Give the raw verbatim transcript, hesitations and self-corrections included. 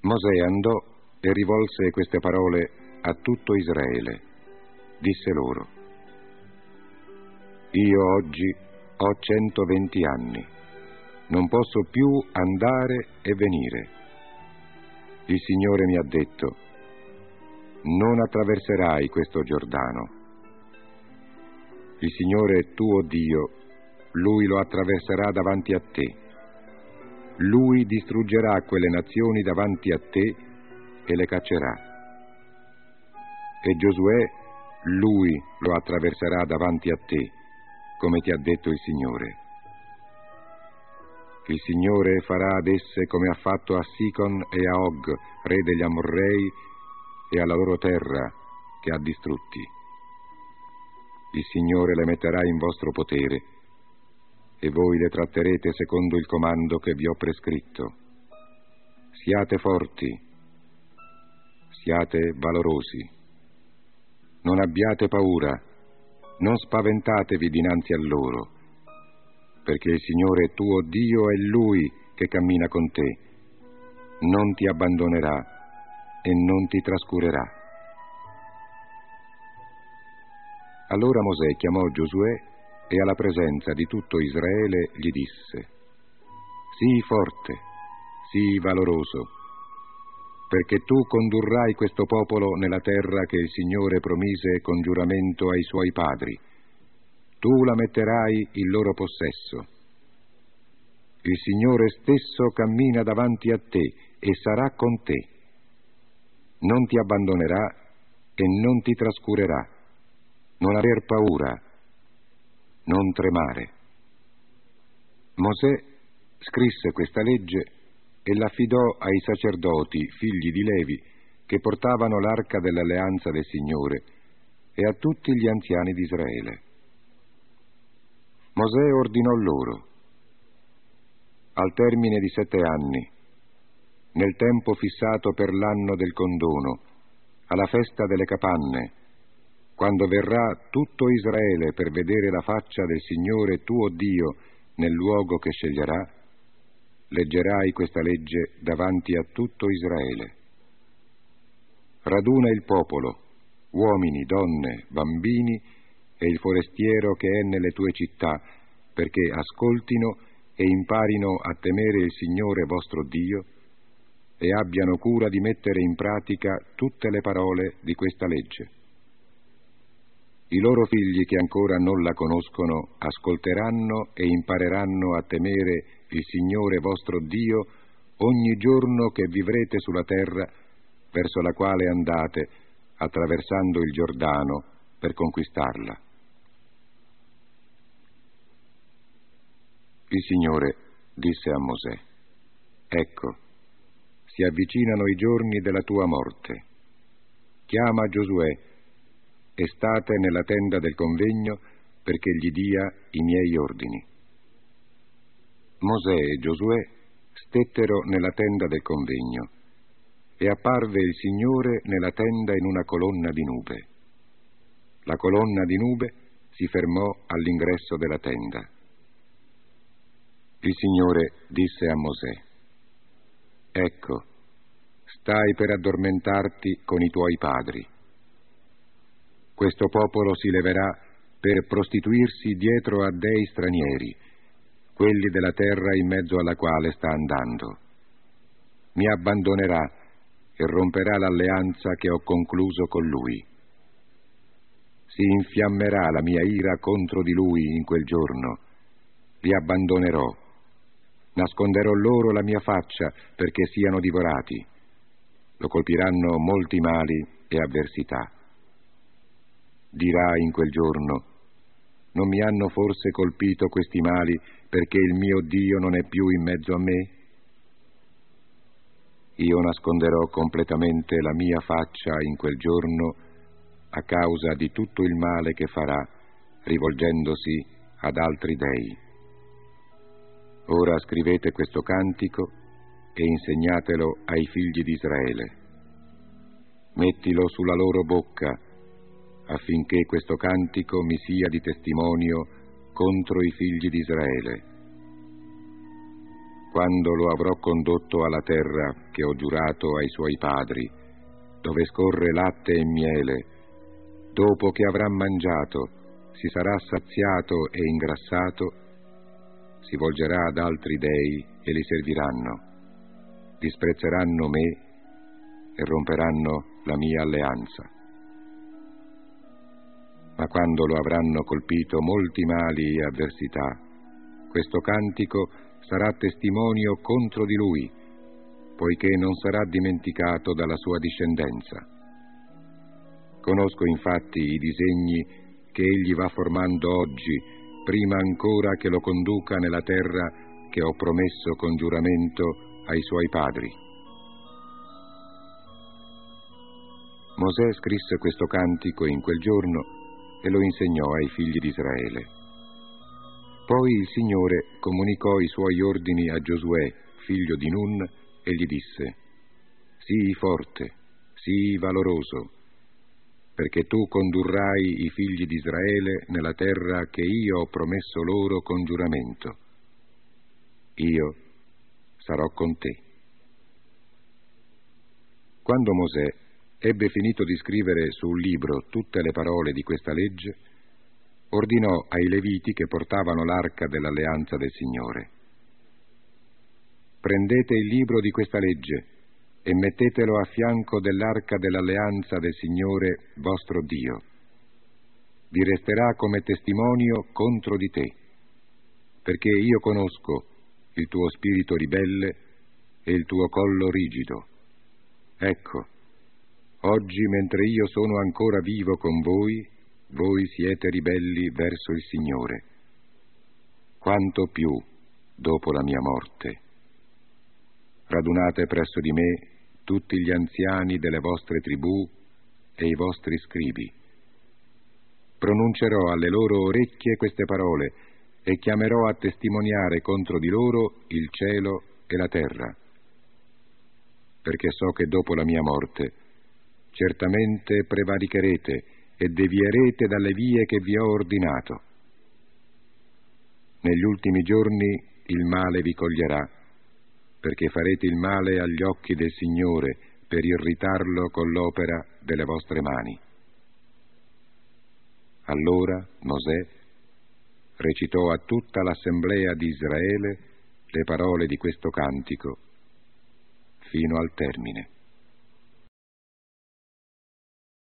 Mosè andò e rivolse queste parole a tutto Israele. Disse loro: Io oggi ho centoventi anni, non posso più andare e venire. Il Signore mi ha detto: non attraverserai questo Giordano. Il Signore tuo Dio, Lui lo attraverserà davanti a te. Lui distruggerà quelle nazioni davanti a te e le caccerà. E Giosuè, Lui lo attraverserà davanti a te, come ti ha detto il Signore. Il Signore farà ad esse come ha fatto a Sicon e a Og, re degli Amorrei, e alla loro terra che ha distrutti. Il Signore le metterà in vostro potere, e voi le tratterete secondo il comando che vi ho prescritto. Siate forti, siate valorosi. Non abbiate paura, non spaventatevi dinanzi a loro, perché il Signore tuo Dio è Lui che cammina con te, non ti abbandonerà e non ti trascurerà. Allora Mosè chiamò Giosuè e alla presenza di tutto Israele gli disse: Sii forte, sii valoroso, perché tu condurrai questo popolo nella terra che il Signore promise con giuramento ai suoi padri. Tu la metterai in loro possesso. Il Signore stesso cammina davanti a te e sarà con te. Non ti abbandonerà e non ti trascurerà. Non aver paura, non tremare. Mosè scrisse questa legge e l'affidò ai sacerdoti, figli di Levi, che portavano l'arca dell'alleanza del Signore, e a tutti gli anziani di Israele. Mosè ordinò loro: al termine di sette anni, nel tempo fissato per l'anno del condono, alla festa delle capanne, quando verrà tutto Israele per vedere la faccia del Signore tuo Dio nel luogo che sceglierà, leggerai questa legge davanti a tutto Israele. Raduna il popolo, uomini, donne, bambini e il forestiero che è nelle tue città, perché ascoltino e imparino a temere il Signore vostro Dio e abbiano cura di mettere in pratica tutte le parole di questa legge. I loro figli che ancora non la conoscono ascolteranno e impareranno a temere il Signore vostro Dio ogni giorno che vivrete sulla terra verso la quale andate attraversando il Giordano per conquistarla. Il Signore disse a Mosè: ecco, si avvicinano i giorni della tua morte. Chiama Giosuè e state nella tenda del convegno perché gli dia i miei ordini. Mosè e Giosuè stettero nella tenda del convegno e apparve il Signore nella tenda in una colonna di nube. La colonna di nube si fermò all'ingresso della tenda. Il Signore disse a Mosè: ecco, stai per addormentarti con i tuoi padri. Questo popolo si leverà per prostituirsi dietro a dei stranieri, quelli della terra in mezzo alla quale sta andando. Mi abbandonerà e romperà l'alleanza che ho concluso con lui. Si infiammerà la mia ira contro di lui in quel giorno. Li abbandonerò. Nasconderò loro la mia faccia perché siano divorati. Lo colpiranno molti mali e avversità. Dirà in quel giorno: non mi hanno forse colpito questi mali perché il mio Dio non è più in mezzo a me? Io nasconderò completamente la mia faccia in quel giorno a causa di tutto il male che farà rivolgendosi ad altri dei. Ora scrivete questo cantico e insegnatelo ai figli di Israele. Mettilo sulla loro bocca affinché questo cantico mi sia di testimonio contro i figli di Israele. quando lo avrò condotto alla terra che ho giurato ai suoi padri, dove scorre latte e miele, dopo che avrà mangiato, si sarà saziato e ingrassato, si volgerà ad altri dei e li serviranno, disprezzeranno me e romperanno la mia alleanza. Ma quando lo avranno colpito molti mali e avversità, questo cantico sarà testimonio contro di lui, poiché non sarà dimenticato dalla sua discendenza. Conosco infatti i disegni che egli va formando oggi, prima ancora che lo conduca nella terra che ho promesso con giuramento ai suoi padri. Mosè scrisse questo cantico in quel giorno e lo insegnò ai figli di Israele. Poi il Signore comunicò i suoi ordini a Giosuè, figlio di Nun, e gli disse: «Sii forte, sii valoroso, perché tu condurrai i figli di Israele nella terra che io ho promesso loro con giuramento. Io sarò con te». Quando Mosè ebbe finito di scrivere su un libro tutte le parole di questa legge, ordinò ai Leviti che portavano l'arca dell'alleanza del Signore: «Prendete il libro di questa legge e mettetelo a fianco dell'arca dell'alleanza del Signore vostro Dio. Vi resterà come testimonio contro di te, perché io conosco il tuo spirito ribelle e il tuo collo rigido. Ecco, oggi mentre io sono ancora vivo con voi, voi siete ribelli verso il Signore. Quanto più dopo la mia morte. Radunate presso di me tutti gli anziani delle vostre tribù e i vostri scribi. Pronuncerò alle loro orecchie queste parole e chiamerò a testimoniare contro di loro il cielo e la terra, perché so che dopo la mia morte certamente prevaricherete e devierete dalle vie che vi ho ordinato. Negli ultimi giorni il male vi coglierà, perché farete il male agli occhi del Signore per irritarlo con l'opera delle vostre mani». Allora Mosè recitò a tutta l'assemblea di Israele le parole di questo cantico fino al termine.